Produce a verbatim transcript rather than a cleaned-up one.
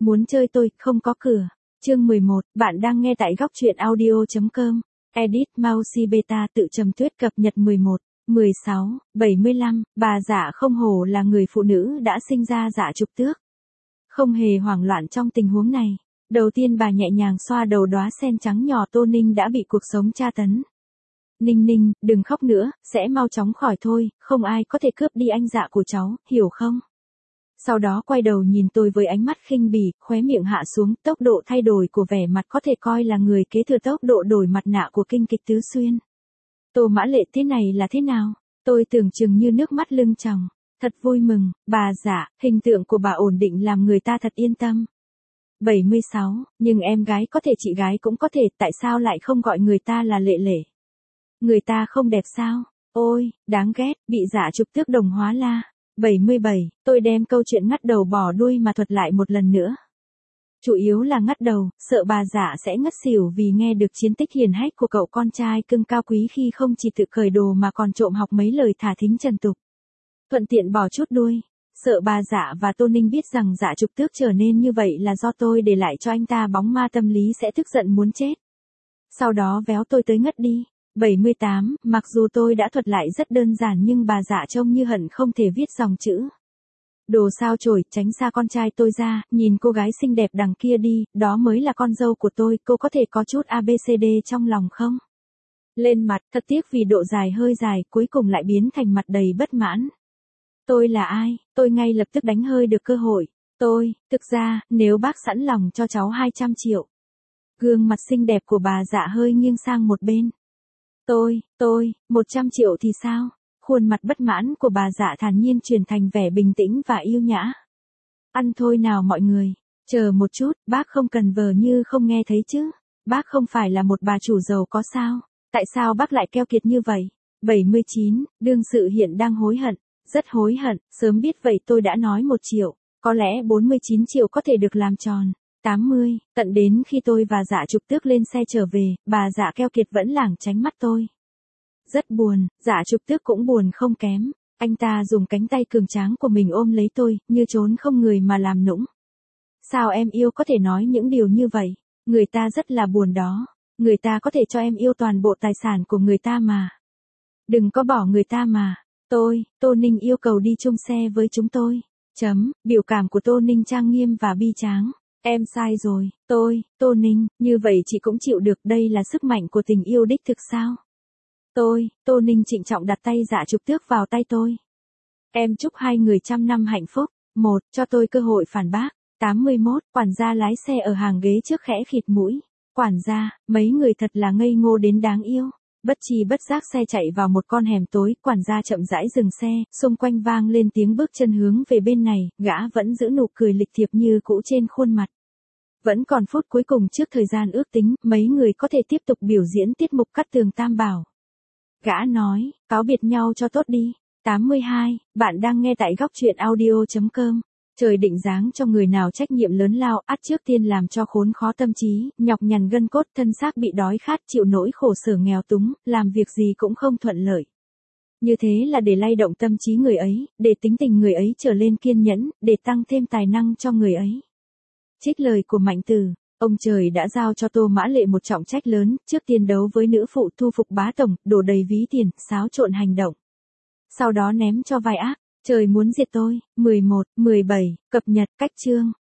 muốn chơi tôi, không có cửa. Chương mười một, bạn đang nghe tại góc truyện audio.com. Edit Mousy Beta tự trầm tuyết cập nhật mười một, mười sáu, bảy mươi lăm, bà Dạ không hổ là người phụ nữ đã sinh ra Dạ Trục Tước. Không hề hoảng loạn trong tình huống này. Đầu tiên bà nhẹ nhàng xoa đầu đóa sen trắng nhỏ Tô Ninh đã bị cuộc sống tra tấn. Ninh Ninh, đừng khóc nữa, sẽ mau chóng khỏi thôi, không ai có thể cướp đi anh Dạ của cháu, hiểu không? Sau đó quay đầu nhìn tôi với ánh mắt khinh bỉ, khóe miệng hạ xuống, tốc độ thay đổi của vẻ mặt có thể coi là người kế thừa tốc độ đổi mặt nạ của kinh kịch Tứ Xuyên. Tô Mã Lệ thế này là thế nào? Tôi tưởng chừng như nước mắt lưng tròng. Thật vui mừng, bà Dạ, hình tượng của bà ổn định làm người ta thật yên tâm. bảy mươi sáu, nhưng em gái có thể chị gái cũng có thể, tại sao lại không gọi người ta là Lệ Lệ? Người ta không đẹp sao? Ôi, đáng ghét, bị Dạ Trục Tước đồng hóa la. bảy mươi bảy, tôi đem câu chuyện ngắt đầu bỏ đuôi mà thuật lại một lần nữa. Chủ yếu là ngắt đầu, sợ bà Dạ sẽ ngất xỉu vì nghe được chiến tích hiển hách của cậu con trai cưng cao quý khi không chỉ tự cởi đồ mà còn trộm học mấy lời thả thính trần tục. Thuận tiện bỏ chút đuôi. Sợ bà Dạ và Tô Ninh biết rằng Dạ Trục Tước trở nên như vậy là do tôi để lại cho anh ta bóng ma tâm lý sẽ tức giận muốn chết. Sau đó véo tôi tới ngất đi. bảy mươi tám, mặc dù tôi đã thuật lại rất đơn giản nhưng bà Dạ trông như hận không thể viết dòng chữ. Đồ sao chổi, tránh xa con trai tôi ra, nhìn cô gái xinh đẹp đằng kia đi, đó mới là con dâu của tôi, cô có thể có chút a bê xê đê trong lòng không? Lên mặt, thật tiếc vì độ dài hơi dài, cuối cùng lại biến thành mặt đầy bất mãn. Tôi là ai? Tôi ngay lập tức đánh hơi được cơ hội. Tôi, thực ra, nếu bác sẵn lòng cho cháu hai trăm triệu. Gương mặt xinh đẹp của bà Dạ hơi nghiêng sang một bên. Tôi, tôi, một trăm triệu thì sao? Khuôn mặt bất mãn của bà Dạ thản nhiên chuyển thành vẻ bình tĩnh và yêu nhã. Ăn thôi nào mọi người. Chờ một chút, bác không cần vờ như không nghe thấy chứ. Bác không phải là một bà chủ giàu có sao? Tại sao bác lại keo kiệt như vậy? bảy mươi chín, đương sự hiện đang hối hận. Rất hối hận, sớm biết vậy tôi đã nói một triệu. Có lẽ bốn mươi chín triệu có thể được làm tròn. tám mươi, tận đến khi tôi và Dạ Trục Tước lên xe trở về, bà Dạ keo kiệt vẫn lảng tránh mắt tôi. Rất buồn, Dạ Trục Tước cũng buồn không kém. Anh ta dùng cánh tay cường tráng của mình ôm lấy tôi, như trốn không người mà làm nũng. Sao em yêu có thể nói những điều như vậy? Người ta rất là buồn đó. Người ta có thể cho em yêu toàn bộ tài sản của người ta mà. Đừng có bỏ người ta mà. Tôi, Tô Ninh yêu cầu đi chung xe với chúng tôi. Chấm, biểu cảm của Tô Ninh trang nghiêm và bi tráng. Em sai rồi, tôi, Tô Ninh, như vậy chị cũng chịu được, đây là sức mạnh của tình yêu đích thực sao? Tôi, Tô Ninh trịnh trọng đặt tay Dạ Trục Tước vào tay tôi. Em chúc hai người trăm năm hạnh phúc. Một, cho tôi cơ hội phản bác. tám mươi mốt, quản gia lái xe ở hàng ghế trước khẽ khịt mũi. Quản gia, mấy người thật là ngây ngô đến đáng yêu. Bất chi bất giác xe chạy vào một con hẻm tối, quản gia chậm rãi dừng xe, xung quanh vang lên tiếng bước chân hướng về bên này, gã vẫn giữ nụ cười lịch thiệp như cũ trên khuôn mặt. Vẫn còn phút cuối cùng trước thời gian ước tính, mấy người có thể tiếp tục biểu diễn tiết mục cắt tường tam bảo. Gã nói, cáo biệt nhau cho tốt đi. tám mươi hai, bạn đang nghe tại góc truyện audio.com. Trời định giáng cho người nào trách nhiệm lớn lao, ắt trước tiên làm cho khốn khó tâm trí, nhọc nhằn gân cốt, thân xác bị đói khát, chịu nỗi khổ sở nghèo túng, làm việc gì cũng không thuận lợi. Như thế là để lay động tâm trí người ấy, để tính tình người ấy trở lên kiên nhẫn, để tăng thêm tài năng cho người ấy. Trích lời của Mạnh Tử, ông trời đã giao cho Tô Mã Lệ một trọng trách lớn, trước tiên đấu với nữ phụ thu phục bá tổng, đổ đầy ví tiền, xáo trộn hành động. Sau đó ném cho vai ác. Trời muốn diệt tôi. mười một, mười bảy, cập nhật cách chương.